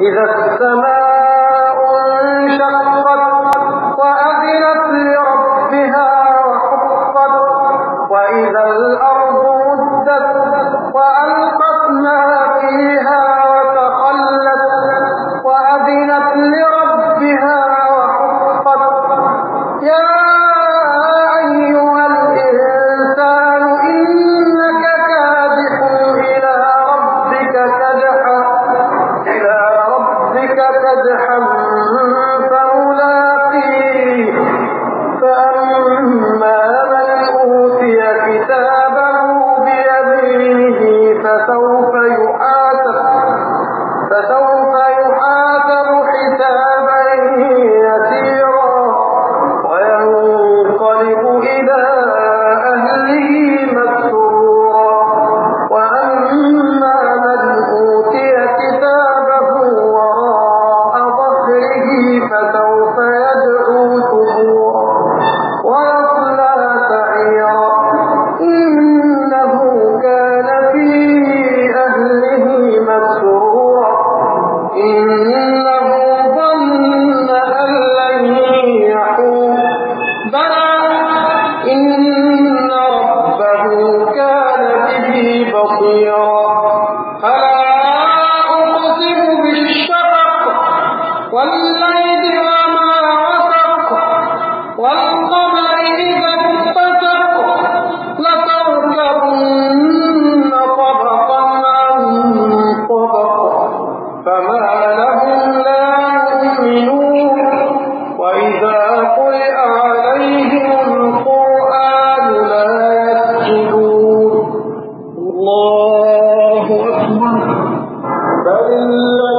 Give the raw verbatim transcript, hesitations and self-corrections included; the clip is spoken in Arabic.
إذا السماء انشقت وأذنت لربها وحقت وإذا الأرض مدت وألقت ما فيها وتخلت وأذنت لربها وحقت يا أيها الإنسان إنك كادح إلى ربك كدحا إلى ربك كدحا فملاقيه فأما من أوتي كتابه بيمينه فسوف يحاسب فسوف يحاسب حسابا يسيرا وينقلب إلى أهله مسرورا وأما من أوتي كتابه وراء ظهره فسوف يدعو ثبورا ويصلى سعيرا إنه كان في أهله مسرورا إنه ظن أن لن يحور بلى إن ربه كان به بصيرا فلا أقسم بالشفق والليل وما وسق والقمر إذا اتسق لتركبن طبقا عن طبق فما لهم لا يؤمنون وإذا قرئ عليهم القرآن لا يسجدون الله أكبر بل